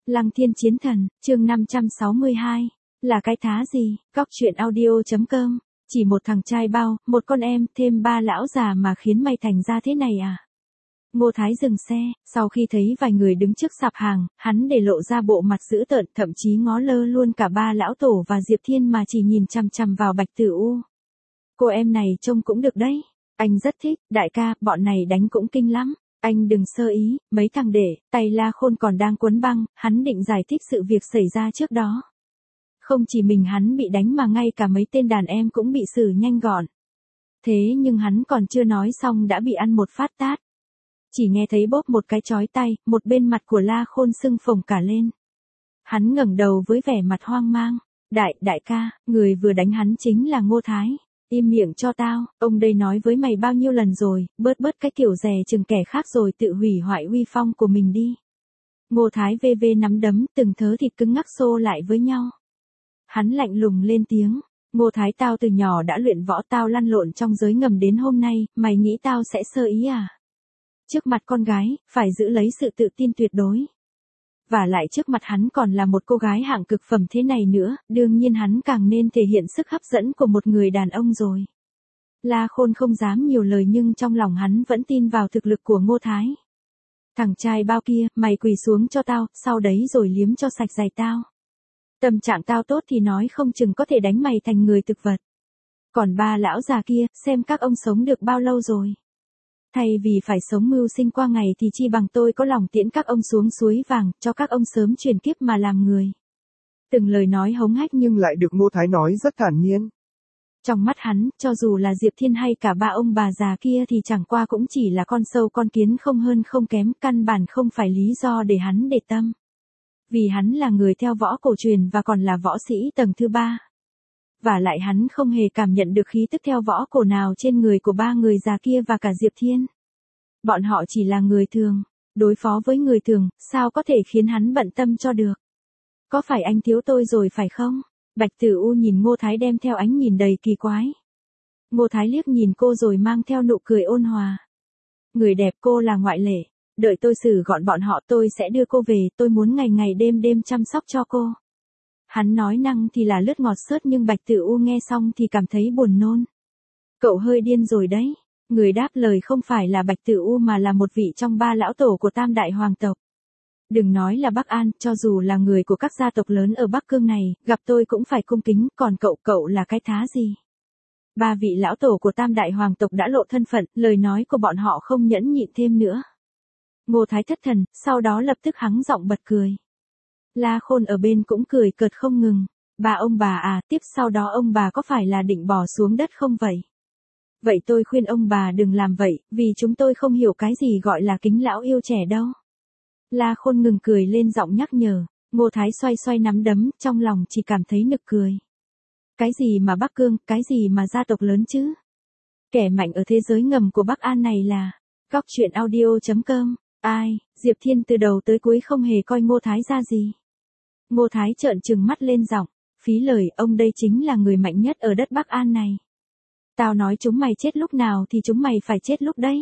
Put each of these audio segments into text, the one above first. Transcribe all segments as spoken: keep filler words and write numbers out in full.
Lăng Thiên Chiến Thần, chương năm trăm sáu mươi hai. Là cái thá gì? Cóc truyện audio.com. Chỉ một thằng trai bao, một con em, thêm ba lão già mà khiến mày thành ra thế này à? Ngô Thái dừng xe, sau khi thấy vài người đứng trước sạp hàng, hắn để lộ ra bộ mặt dữ tợn, thậm chí ngó lơ luôn cả ba lão tổ và Diệp Thiên mà chỉ nhìn chằm chằm vào Bạch Tử U. Cô em này trông cũng được đấy. Anh rất thích, đại ca, bọn này đánh cũng kinh lắm. Anh đừng sơ ý, mấy thằng để, tay La Khôn còn đang quấn băng, hắn định giải thích sự việc xảy ra trước đó. Không chỉ mình hắn bị đánh mà ngay cả mấy tên đàn em cũng bị xử nhanh gọn. Thế nhưng hắn còn chưa nói xong đã bị ăn một phát tát. Chỉ nghe thấy bóp một cái chói tay, một bên mặt của La Khôn sưng phồng cả lên. Hắn ngẩng đầu với vẻ mặt hoang mang. Đại, đại ca, người vừa đánh hắn chính là Ngô Thái. Im miệng cho tao, ông đây nói với mày bao nhiêu lần rồi, bớt bớt cái kiểu dè chừng kẻ khác rồi tự hủy hoại uy phong của mình đi. Ngô Thái vê vê nắm đấm, từng thớ thịt cứng ngắc xô lại với nhau. Hắn lạnh lùng lên tiếng, Ngô Thái, tao từ nhỏ đã luyện võ, tao lăn lộn trong giới ngầm đến hôm nay, mày nghĩ tao sẽ sơ ý à? Trước mặt con gái, phải giữ lấy sự tự tin tuyệt đối. Và lại trước mặt hắn còn là một cô gái hạng cực phẩm thế này nữa, đương nhiên hắn càng nên thể hiện sức hấp dẫn của một người đàn ông rồi. La Khôn không dám nhiều lời nhưng trong lòng hắn vẫn tin vào thực lực của Ngô Thái. Thằng trai bao kia, mày quỳ xuống cho tao, sau đấy rồi liếm cho sạch giày tao. Tâm trạng tao tốt thì nói không chừng có thể đánh mày thành người thực vật. Còn ba lão già kia, xem các ông sống được bao lâu rồi. Thay vì phải sống mưu sinh qua ngày thì chi bằng tôi có lòng tiễn các ông xuống suối vàng, cho các ông sớm chuyển kiếp mà làm người. Từng lời nói hống hách nhưng lại được Ngô Thái nói rất thản nhiên. Trong mắt hắn, cho dù là Diệp Thiên hay cả ba ông bà già kia thì chẳng qua cũng chỉ là con sâu con kiến không hơn không kém, căn bản không phải lý do để hắn để tâm. Vì hắn là người theo võ cổ truyền và còn là võ sĩ tầng thứ ba. Và lại hắn không hề cảm nhận được khí tức theo võ cổ nào trên người của ba người già kia và cả Diệp Thiên. Bọn họ chỉ là người thường, đối phó với người thường, sao có thể khiến hắn bận tâm cho được. Có phải anh thiếu tôi rồi phải không? Bạch Tử U nhìn Ngô Thái đem theo ánh nhìn đầy kỳ quái. Ngô Thái liếc nhìn cô rồi mang theo nụ cười ôn hòa. Người đẹp, cô là ngoại lệ. Đợi tôi xử gọn bọn họ tôi sẽ đưa cô về, tôi muốn ngày ngày đêm đêm chăm sóc cho cô. Hắn nói năng thì là lướt ngọt xớt nhưng Bạch Tử U nghe xong thì cảm thấy buồn nôn. Cậu hơi điên rồi đấy. Người đáp lời không phải là Bạch Tử U mà là một vị trong ba lão tổ của Tam Đại Hoàng tộc. Đừng nói là Bắc An, cho dù là người của các gia tộc lớn ở Bắc Cương này, gặp tôi cũng phải cung kính, còn cậu, cậu là cái thá gì? Ba vị lão tổ của Tam Đại Hoàng tộc đã lộ thân phận, lời nói của bọn họ không nhẫn nhịn thêm nữa. Ngô Thái thất thần, sau đó lập tức hắng giọng bật cười. La Khôn ở bên cũng cười cợt không ngừng. Bà ông bà à, tiếp sau đó ông bà có phải là định bỏ xuống đất không vậy? Vậy tôi khuyên ông bà đừng làm vậy, vì chúng tôi không hiểu cái gì gọi là kính lão yêu trẻ đâu. La Khôn ngừng cười lên giọng nhắc nhở. Ngô Thái xoay xoay nắm đấm, trong lòng chỉ cảm thấy nực cười. Cái gì mà Bắc Cương, cái gì mà gia tộc lớn chứ? Kẻ mạnh ở thế giới ngầm của Bắc An này là cóc truyện audio.com. Ai, Diệp Thiên từ đầu tới cuối không hề coi Ngô Thái ra gì. Ngô Thái trợn trừng mắt lên giọng, phí lời, ông đây chính là người mạnh nhất ở đất Bắc An này. Tao nói chúng mày chết lúc nào thì chúng mày phải chết lúc đấy.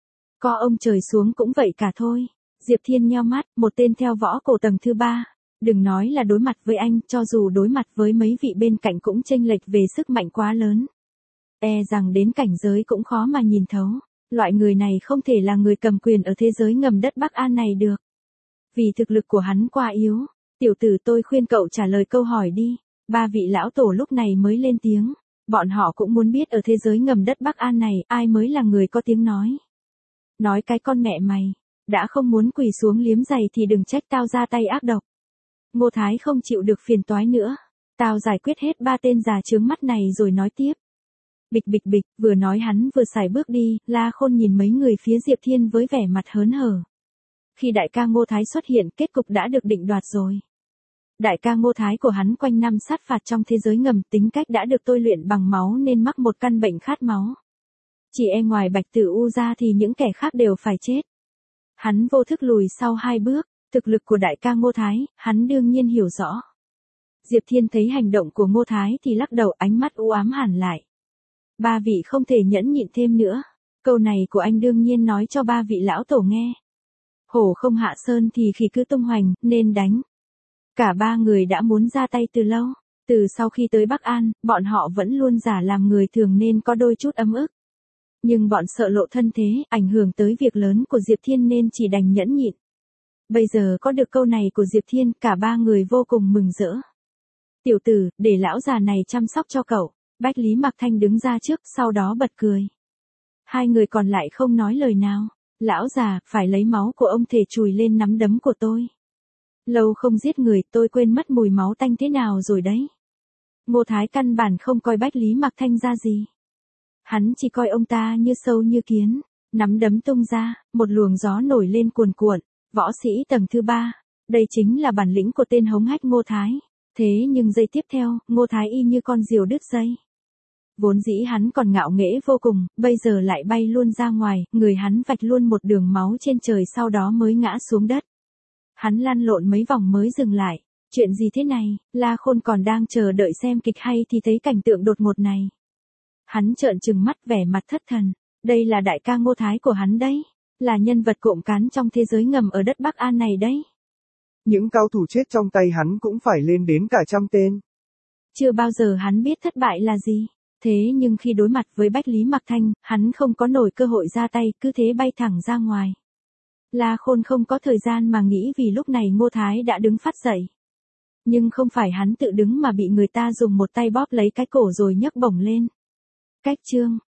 Có ông trời xuống cũng vậy cả thôi. Diệp Thiên nheo mắt, một tên theo võ cổ tầng thứ ba. Đừng nói là đối mặt với anh, cho dù đối mặt với mấy vị bên cạnh cũng chênh lệch về sức mạnh quá lớn. E rằng đến cảnh giới cũng khó mà nhìn thấu. Loại người này không thể là người cầm quyền ở thế giới ngầm đất Bắc An này được. Vì thực lực của hắn quá yếu. Tiểu tử, tôi khuyên cậu trả lời câu hỏi đi. Ba vị lão tổ lúc này mới lên tiếng. Bọn họ cũng muốn biết ở thế giới ngầm đất Bắc An này ai mới là người có tiếng nói. Nói cái con mẹ mày. Đã không muốn quỳ xuống liếm giày thì đừng trách tao ra tay ác độc. Ngô Thái không chịu được phiền toái nữa. Tao giải quyết hết ba tên già chướng mắt này rồi nói tiếp. Bịch bịch bịch, vừa nói hắn vừa sải bước đi, La Khôn nhìn mấy người phía Diệp Thiên với vẻ mặt hớn hở. Khi đại ca Ngô Thái xuất hiện, kết cục đã được định đoạt rồi. Đại ca Ngô Thái của hắn quanh năm sát phạt trong thế giới ngầm, tính cách đã được tôi luyện bằng máu nên mắc một căn bệnh khát máu. Chỉ e ngoài Bạch Tử U ra thì những kẻ khác đều phải chết. Hắn vô thức lùi sau hai bước, thực lực của đại ca Ngô Thái, hắn đương nhiên hiểu rõ. Diệp Thiên thấy hành động của Ngô Thái thì lắc đầu, ánh mắt u ám hẳn lại. Ba vị không thể nhẫn nhịn thêm nữa. Câu này của anh đương nhiên nói cho ba vị lão tổ nghe. Hổ không hạ sơn thì khỉ cứ tung hoành, nên đánh. Cả ba người đã muốn ra tay từ lâu. Từ sau khi tới Bắc An, bọn họ vẫn luôn giả làm người thường nên có đôi chút ấm ức. Nhưng bọn sợ lộ thân thế, ảnh hưởng tới việc lớn của Diệp Thiên nên chỉ đành nhẫn nhịn. Bây giờ có được câu này của Diệp Thiên, cả ba người vô cùng mừng rỡ. Tiểu tử, để lão già này chăm sóc cho cậu. Bách Lý Mặc Thanh đứng ra trước, sau đó bật cười. Hai người còn lại không nói lời nào. Lão già, phải lấy máu của ông thể chùi lên nắm đấm của tôi. Lâu không giết người, tôi quên mất mùi máu tanh thế nào rồi đấy. Ngô Thái căn bản không coi Bách Lý Mặc Thanh ra gì. Hắn chỉ coi ông ta như sâu như kiến. Nắm đấm tung ra, một luồng gió nổi lên cuồn cuộn. Võ sĩ tầng thứ ba. Đây chính là bản lĩnh của tên hống hách Ngô Thái. Thế nhưng giây tiếp theo, Ngô Thái y như con diều đứt dây. Vốn dĩ hắn còn ngạo nghễ vô cùng, bây giờ lại bay luôn ra ngoài, người hắn vạch luôn một đường máu trên trời sau đó mới ngã xuống đất. Hắn lăn lộn mấy vòng mới dừng lại. Chuyện gì thế này? La Khôn còn đang chờ đợi xem kịch hay thì thấy cảnh tượng đột ngột này. Hắn trợn trừng mắt vẻ mặt thất thần. Đây là đại ca Ngô Thái của hắn đấy. Là nhân vật cộm cán trong thế giới ngầm ở đất Bắc An này đấy. Những cao thủ chết trong tay hắn cũng phải lên đến cả trăm tên. Chưa bao giờ hắn biết thất bại là gì. Thế nhưng khi đối mặt với Bách Lý Mặc Thanh, hắn không có nổi cơ hội ra tay, cứ thế bay thẳng ra ngoài. La Khôn không có thời gian mà nghĩ vì lúc này Ngô Thái đã đứng phát dậy. Nhưng không phải hắn tự đứng mà bị người ta dùng một tay bóp lấy cái cổ rồi nhấc bổng lên. Cách chương